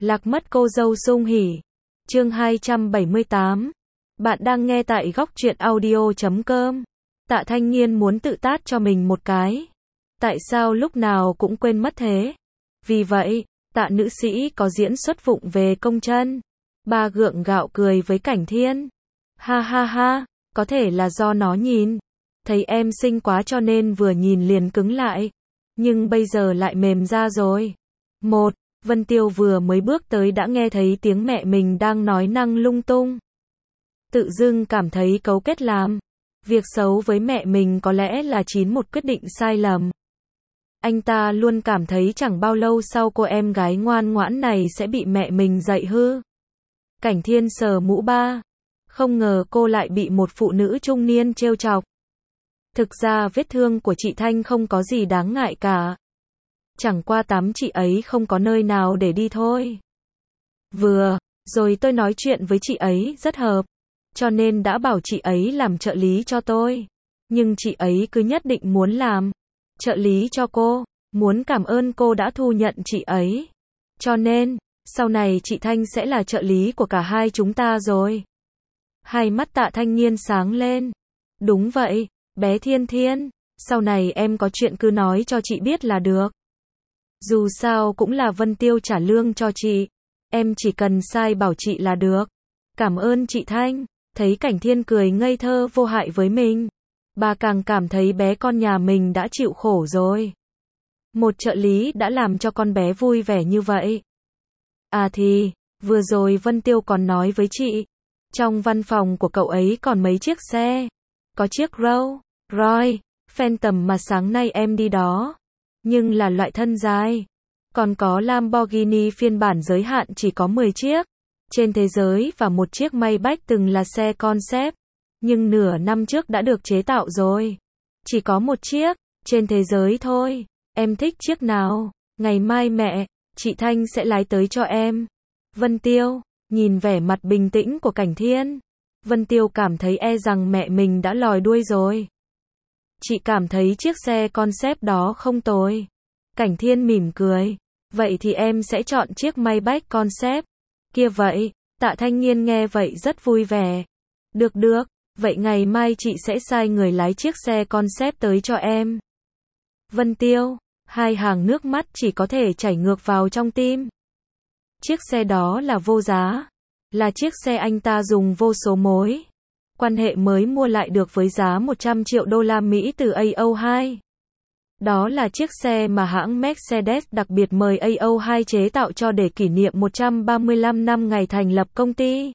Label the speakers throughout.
Speaker 1: Lạc mất cô dâu sung hỉ. Chương 278. Bạn đang nghe tại góc truyện audio.com. Tạ Thanh Nghiên muốn tự tát cho mình một cái. Tại sao lúc nào cũng quên mất thế? Vì vậy, Tạ nữ sĩ có diễn xuất vụng về công chân. Ba gượng gạo cười với Cảnh Thiên. Ha ha ha, có thể là do nó nhìn thấy em xinh quá cho nên vừa nhìn liền cứng lại. Nhưng bây giờ lại mềm ra rồi. Vân Tiêu vừa mới bước tới đã nghe thấy tiếng mẹ mình đang nói năng lung tung. Tự dưng cảm thấy cấu kết làm việc xấu với mẹ mình có lẽ là một quyết định sai lầm. Anh ta luôn cảm thấy chẳng bao lâu sau cô em gái ngoan ngoãn này sẽ bị mẹ mình dạy hư. Cảnh Thiên sờ mũ ba. Không ngờ cô lại bị một phụ nữ trung niên trêu chọc. Thực ra vết thương của chị Thanh không có gì đáng ngại cả. Chẳng qua tắm chị ấy không có nơi nào để đi thôi. Vừa rồi tôi nói chuyện với chị ấy rất hợp, cho nên đã bảo chị ấy làm trợ lý cho tôi. Nhưng chị ấy cứ nhất định muốn làm trợ lý cho cô, muốn cảm ơn cô đã thu nhận chị ấy. Cho nên, sau này chị Thanh sẽ là trợ lý của cả hai chúng ta rồi. Hai mắt Tạ Thanh Nghiên sáng lên. Đúng vậy, bé Thiên Thiên, sau này em có chuyện cứ nói cho chị biết là được. Dù sao cũng là Vân Tiêu trả lương cho chị, em chỉ cần sai bảo chị là được. Cảm ơn chị Thanh. Thấy Cảnh Thiên cười ngây thơ vô hại với mình, bà càng cảm thấy bé con nhà mình đã chịu khổ rồi. Một trợ lý đã làm cho con bé vui vẻ như vậy. À thì, vừa rồi Vân Tiêu còn nói với chị, trong văn phòng của cậu ấy còn mấy chiếc xe. Có chiếc Rolls Royce Phantom mà sáng nay em đi đó, nhưng là loại thân dài. Còn có Lamborghini phiên bản giới hạn chỉ có 10 chiếc trên thế giới và một chiếc Maybach từng là xe concept, nhưng nửa năm trước đã được chế tạo rồi. Chỉ có một chiếc trên thế giới thôi. Em thích chiếc nào? Ngày mai chị Thanh sẽ lái tới cho em. Vân Tiêu nhìn vẻ mặt bình tĩnh của Cảnh Thiên, Vân Tiêu cảm thấy rằng mẹ mình đã lòi đuôi rồi. Chị cảm thấy chiếc xe concept đó không tồi. Cảnh Thiên mỉm cười. Vậy thì em sẽ chọn chiếc Maybach concept. Kia vậy, Tạ Thanh Nghiên nghe vậy rất vui vẻ. Được, vậy ngày mai chị sẽ sai người lái chiếc xe concept tới cho em. Vân Tiêu, hai hàng nước mắt chỉ có thể chảy ngược vào trong tim. Chiếc xe đó là vô giá, là chiếc xe anh ta dùng vô số mối quan hệ mới mua lại được với giá 100 triệu đô la Mỹ từ AO2. Đó là chiếc xe mà hãng Mercedes đặc biệt mời AO2 chế tạo cho để kỷ niệm 135 năm ngày thành lập công ty.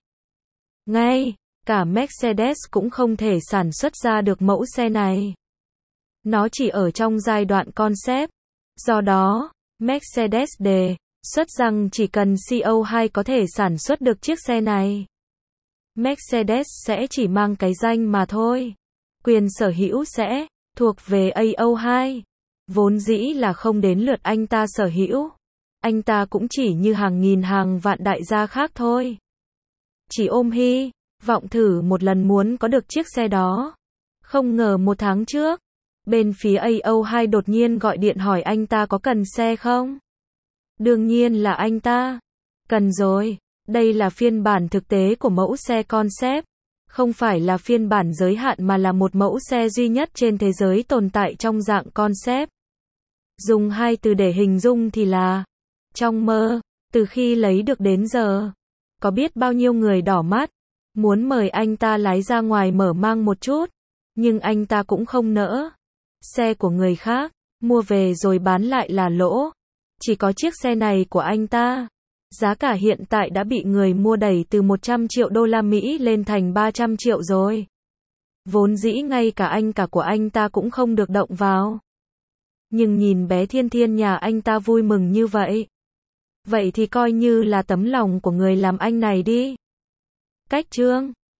Speaker 1: Ngay cả Mercedes cũng không thể sản xuất ra được mẫu xe này. Nó chỉ ở trong giai đoạn concept. Do đó, Mercedes đề xuất rằng chỉ cần CO2 có thể sản xuất được chiếc xe này. Mercedes sẽ chỉ mang cái danh mà thôi. Quyền sở hữu sẽ thuộc về AO2. Vốn dĩ là không đến lượt anh ta sở hữu. Anh ta cũng chỉ như hàng nghìn hàng vạn đại gia khác thôi. Chỉ ôm hy vọng thử một lần muốn có được chiếc xe đó. Không ngờ một tháng trước, bên phía AO2 đột nhiên gọi điện hỏi anh ta có cần xe không? Đương nhiên là anh ta cần rồi. Đây là phiên bản thực tế của mẫu xe concept. Không phải là phiên bản giới hạn mà là một mẫu xe duy nhất trên thế giới tồn tại trong dạng concept. Dùng hai từ để hình dung thì là trong mơ. Từ khi lấy được đến giờ, có biết bao nhiêu người đỏ mắt, muốn mời anh ta lái ra ngoài mở mang một chút, nhưng anh ta cũng không nỡ. Xe của người khác, mua về rồi bán lại là lỗ. Chỉ có chiếc xe này của anh ta, giá cả hiện tại đã bị người mua đẩy từ 100 triệu đô la Mỹ lên thành 300 triệu rồi. Vốn dĩ ngay cả anh cả của anh ta cũng không được động vào. Nhưng nhìn bé Thiên Thiên nhà anh ta vui mừng như vậy. Vậy thì coi như là tấm lòng của người làm anh này đi. Cách chương